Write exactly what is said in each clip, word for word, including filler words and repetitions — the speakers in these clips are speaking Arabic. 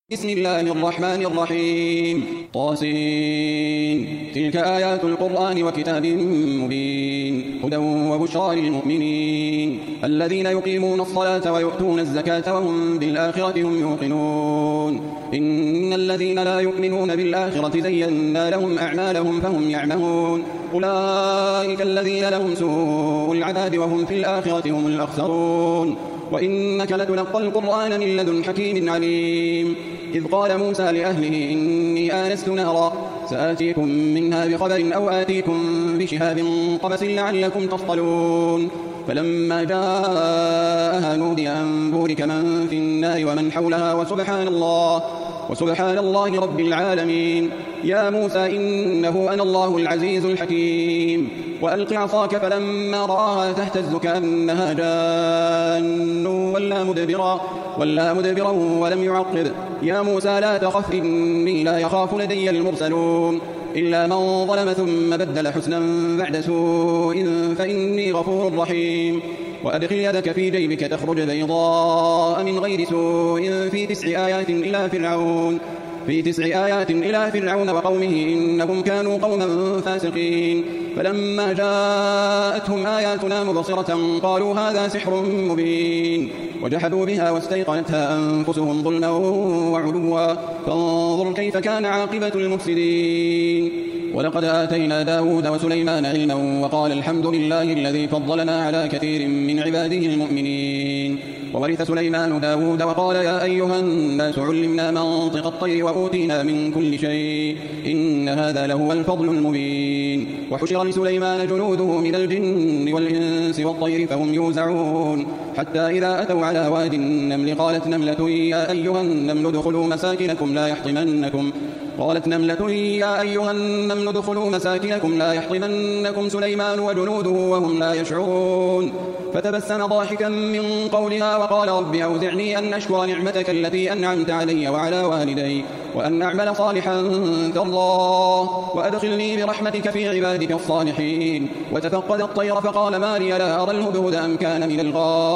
بسم الله الرحمن الرحيم طاسين تلك آيات القرآن وكتاب مبين هدى وبشرى للمؤمنين الذين يقيمون الصلاة ويؤتون الزكاة وهم بالآخرة هم يوقنون إن الذين لا يؤمنون بالآخرة زينا لهم أعمالهم فهم يعمهون أولئك الذين لهم سوء العذاب وهم في الآخرة هم الأخسرون وإنك لتلقى القرآن من لدن حكيم عليم إذ قال موسى لأهله إني آنست نارا سآتيكم منها بخبر أو آتيكم بشهاب قبس لعلكم تصطلون فلما جاءها نودي أن بورك من في النار ومن حولها وسبحان الله وسبحان الله رب العالمين يا موسى إنه أنا الله العزيز الحكيم وألق عصاك فلما رآها تهتز كأنها جان ولا مدبرا, ولا مدبرا ولم يعقب يا موسى لا تخف إني لا يخاف لدي المرسلون إلا من ظلم ثم بدل حسنا بعد سوء فإني غفور رحيم وأدخل يدك في جيبك تخرج بيضاء من غير سوء في تسع آيات إلى فرعون في تسع آيات إلى فرعون وقومه إنهم كانوا قوما فاسقين فلما جاءتهم آياتنا مبصرة قالوا هذا سحر مبين وجحدوا بها واستيقنتها أنفسهم ظلما وعلوا فانظر كيف كان عاقبة المفسدين ولقد آتينا داود وسليمان علما وقال الحمد لله الذي فضلنا على كثير من عباده المؤمنين وورث سليمان داود وقال يا أيها الناس علمنا منطق الطير وأوتينا من كل شيء إن هذا لهو الفضل المبين وحشر لسليمان جنوده من الجن والإنس والطير فهم يوزعون حتى إذا أتوا على واد النمل قالت نملة يا أيها النمل ادخلوا مساكنكم لا يحطمنكم قالت نملة يا أيها النمل ادخلوا مساكنكم لا يحطمنكم سليمان وجنوده وهم لا يشعرون فتبسم ضاحكا من قولها وقال رب أوزعني أن أشكر نعمتك التي أنعمت علي وعلى والدي وأن أعمل صالحا ترضاه وأدخلني برحمتك في عبادك الصالحين وتفقد الطير فقال ما لي لا أرى الهدهد أم كان من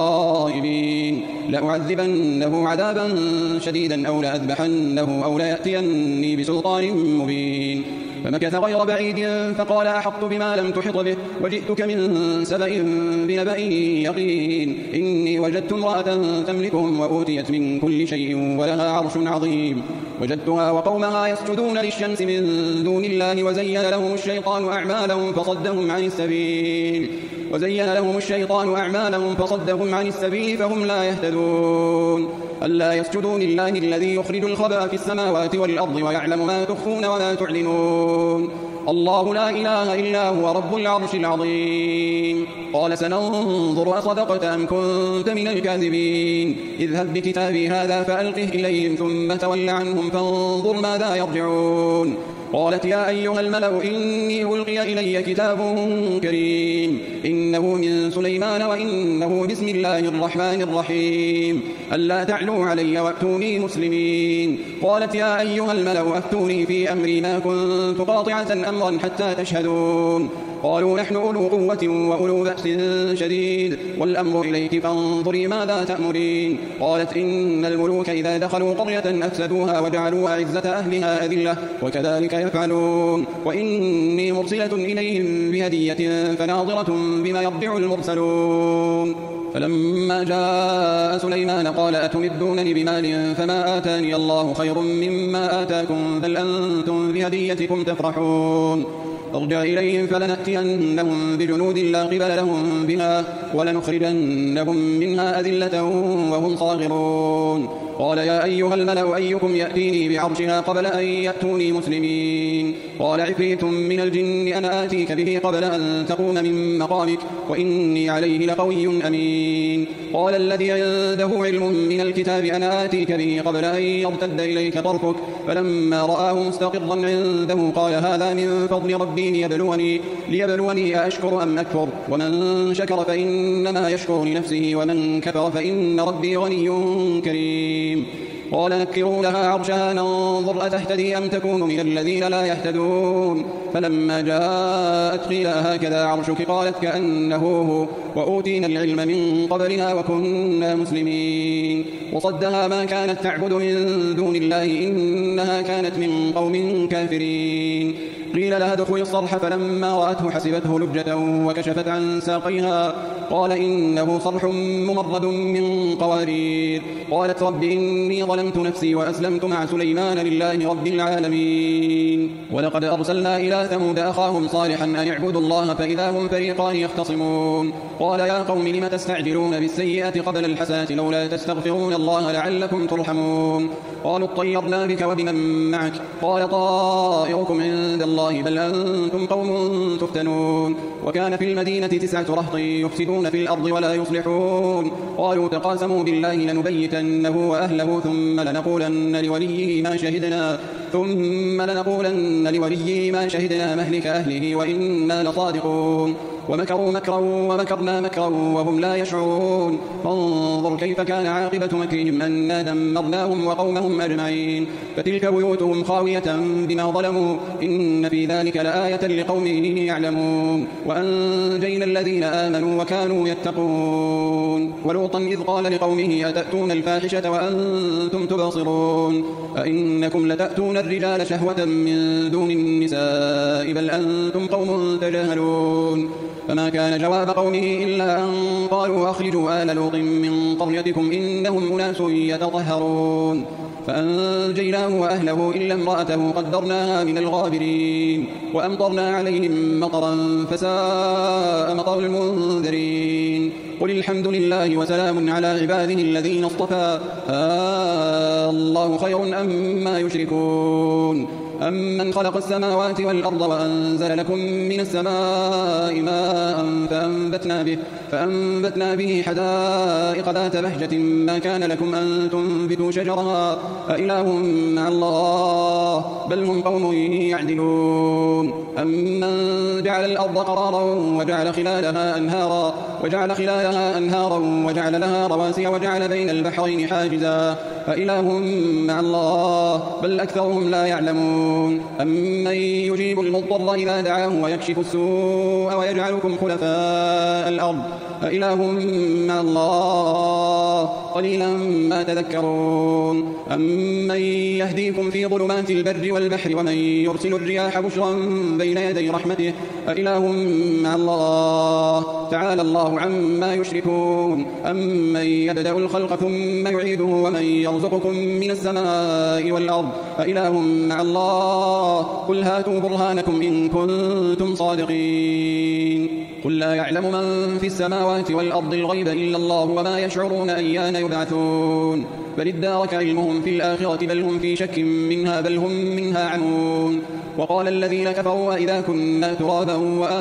الغائبين لأعذبنه عذابا شديدا أو لأذبحنه أو ليأتيني بسلطان مبين فمكث غير بعيد فقال أحطت بما لم تحط به وجئتك من سبأ بنبأ يقين إني وجدت امرأة تملكهم وأوتيت من كل شيء ولها عرش عظيم وجدتها وقومها يسجدون للشمس من دون الله وزين لهم الشيطان أعمالهم فصدهم عن السبيل وزين لهم الشيطان أعمالهم فصدهم عن السبيل فهم لا يهتدون ألا يسجدوا لله الذي يخرج الخبأ في السماوات والأرض ويعلم ما تخفون وما تعلنون الله لا إله إلا هو رب العرش العظيم قال سننظر أصدقت أم كنت من الكاذبين اذهب بكتابي هذا فألقه إليهم ثم تول عنهم فانظر ماذا يرجعون قالت يا أيها الملأ إني ألقي إلي كتاب كريم إنه من سليمان وإنه بسم الله الرحمن الرحيم ألا تعلوا علي وأتوني مسلمين قالت يا أيها الملأ أفتوني في أمري ما كنت قاطعة أمرا حتى تشهدون قالوا نحن أولو قوة وأولو بأس شديد والأمر إليك فانظري ماذا تأمرين قالت إن الملوك إذا دخلوا قرية أفسدوها وجعلوا أعزة أهلها أذلة وكذلك يفعلون وإني مرسلة إليهم بهدية فناظرة بما يرجع المرسلون فلما جاء سليمان قال أتمدونني بمال فما آتاني الله خير مما آتاكم بل أنتم بهديتكم تفرحون ارجع إليهم فلنأتينهم بجنود لا قبل لهم بها ولنخرجنهم منها أذلة وهم صاغرون قال يا أيها الملأ أيكم يأتيني بعرشها قبل أن يأتوني مسلمين قال عفريت من الجن أنا آتيك به قبل أن تقوم من مقامك وإني عليه لقوي أمين قال الذي عنده علم من الكتاب أنا آتيك به قبل أن يرتد إليك طرفك فلما رآه مستقرا عنده قال هذا من فضل ربي ليبلوني, ليبلوني أأشكر أم أكفر ومن شكر فإنما يشكر لنفسه ومن كفر فإن ربي غني كريم قال نكروا لها عرشها ننظر أتهتدي أم تكون من الذين لا يهتدون فلما جاءت قيل هكذا عرشك قالت كأنه هو وأوتينا العلم من قبلها وكنا مسلمين وصدها ما كانت تعبد من دون الله إنها كانت من قوم كافرين قيل لها ادخلي الصرح فلما رأته حسبته لجة وكشفت عن ساقيها قال إنه صرح ممرد من قوارير قالت رب إني ظلمت نفسي وأسلمت مع سليمان لله رب العالمين ولقد أرسلنا إلى ثمود أخاهم صالحا أن اعبدوا الله فإذا هم فريقان يختصمون قال يا قوم لم تستعجلون بالسيئة قبل الحسنة لولا تستغفرون الله لعلكم ترحمون قالوا اطيرنا بك وبمن معك قال طائركم عند الله بل أنتم قوم تفتنون وكان في المدينة تسعة رهط يفسدون في الأرض ولا يصلحون قالوا تقاسموا بالله لنبيتنه وأهله ثم لنقولن لوليه ما شهدنا ثم لنقولن لوليه ما شهدنا مهلك أهله وإنا لصادقون ومكروا مكرا ومكرنا مكرا وهم لا يشعرون فانظر كيف كان عاقبة مكرهم أنا دمرناهم وقومهم أجمعين فتلك بيوتهم خاوية بما ظلموا إن في ذلك لآية لقوم يعلمون وأنجينا الذين آمنوا وكانوا يتقون ولوطا إذ قال لقومه أتأتون الفاحشة وأنتم تبصرون أئنكم لتأتون الرجال شهوة من دون النساء بل أنتم قوم تجهلون فما كان جواب قومه إلا أن قالوا أخرجوا آل لوط من قريتكم إنهم أناس يتطهرون فأنجيناه وأهله إلا امرأته قدرناها من الغابرين وأمطرنا عليهم مطرا فساء مطر المنذرين قل الحمد لله وسلام على عباده الذين اصطفى آه الله خير أما يشركون أمن خلق السماوات والأرض وأنزل لكم من السماء ماء فأنبتنا به, فأنبتنا به حدائق ذات بهجة ما كان لكم أن تنبتوا شجرها أإله مع الله بل هم قوم يعدلون أمن جعل الأرض قرارا وجعل خلالها أنهارا وجعل خلالها أنهارا وجعل لها رواسي وجعل بين البحرين حاجزا أإله مع الله بل أكثرهم لا يعلمون أمن يجيب المضطر إذا دعاه ويكشف السوء ويجعلكم خلفاء الأرض أإله مع الله قليلا ما تذكرون أمن يهديكم في ظلمات البر والبحر ومن يرسل الرياح بشرا بين يدي رحمته أإله مع الله تعالى الله عما يشركون أمن يبدأ الخلق ثم يعيده ومن يرزقكم من السماء والأرض أإله مع الله قل هاتوا برهانكم إن كنتم صادقين قل لا يعلم من في السماوات والأرض الغيب إلا الله وما يشعرون أيان يبعثون بل ادارك علمهم في الآخرة بل هم في شك منها بل هم منها عمون وقال الذين كفروا إذا كنا ترابا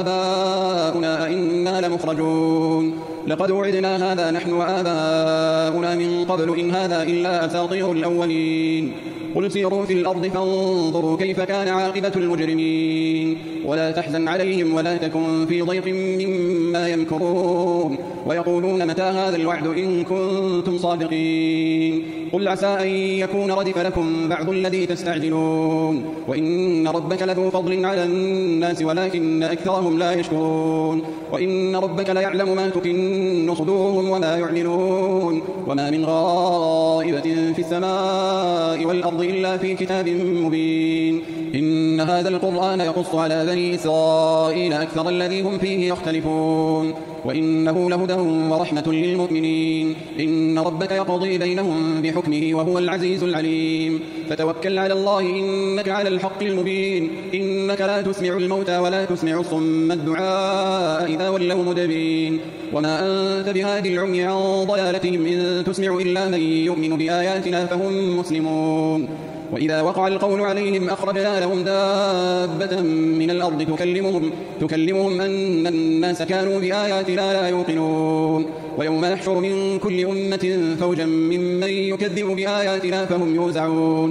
وآباؤنا أئنا لمخرجون لقد وعدنا هذا نحن وآباؤنا من قبل إن هذا إلا أساطير الأولين قل سيروا في الأرض فانظروا كيف كان عاقبة المجرمين ولا تحزن عليهم ولا تكن في ضيق مما يمكرون ويقولون متى هذا الوعد إن كنتم صادقين قل عسى أن يكون ردف لكم بعض الذي تستعجلون وإن ربك لذو فضل على الناس ولكن أكثرهم لا يشكرون وإن ربك ليعلم ما تكن صدورهم وما يعلنون وما من غائبة في السماء والأرض إلا في كتاب مبين إن هذا القرآن يقص على بني إسرائيل أكثر الذي هم فيه يختلفون وإنه لهدى ورحمة للمؤمنين إن ربك يقضي بينهم بحكمه وهو العزيز العليم فتوكل على الله إنك على الحق المبين إنك لا تسمع الموتى ولا تسمع الصم الدعاء إذا ولوا مدبرين وما أنت بهادي العمي عن ضلالتهم إن تسمع إلا من يؤمن بآياتنا فهم مسلمون وإذا وقع القول عليهم أخرجنا لهم دابة من الأرض تكلمهم, تكلمهم أن الناس كانوا بآياتنا لا يوقنون ويوم نحشر من كل أمة فوجا ممن يكذب بآياتنا فهم يوزعون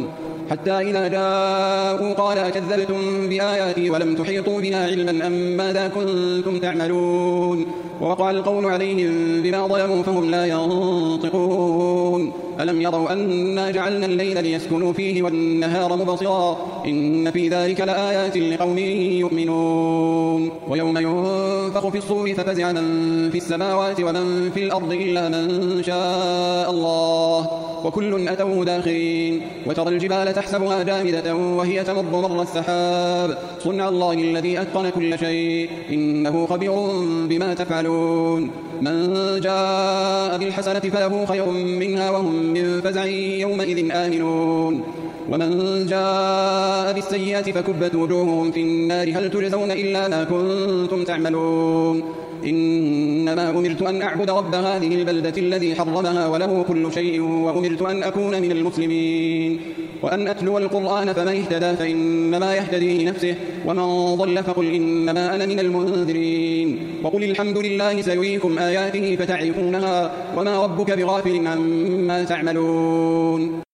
حتى إذا جاءوا قال أكذبتم بآياتي ولم تحيطوا بها علما أم ماذا كنتم تعملون ووقع القول عليهم بما ظلموا فهم لا ينطقون ألم يروا أنا جعلنا الليل ليسكنوا فيه والنهار مبصرا إن في ذلك لآيات لقوم يؤمنون ويوم ينفخ في الصور ففزع من في السماوات ومن في الأرض إلا من شاء الله وكل أتوه داخرين وترى الجبال تحسبها جامدة وهي تمر مر السحاب صنع الله الذي أتقن كل شيء إنه خبير بما تفعلون من جاء بالحسنة فله خير منها وهم من فزع يومئذ آمنون ومن جاء بالسيئة فكبت وجوههم في النار هل تجزون إلا ما كنتم تعملون إنما أمرت أن أعبد رب هذه البلدة الذي حرمها وله كل شيء وأمرت أن أكون من المسلمين وأن أتلو القرآن فمن اهتدى فإنما يهتدي لنفسه ومن ضل فقل إنما أنا من المنذرين وقل الحمد لله سيريكم آياته فتعرفونها وما ربك بغافل عما تعملون.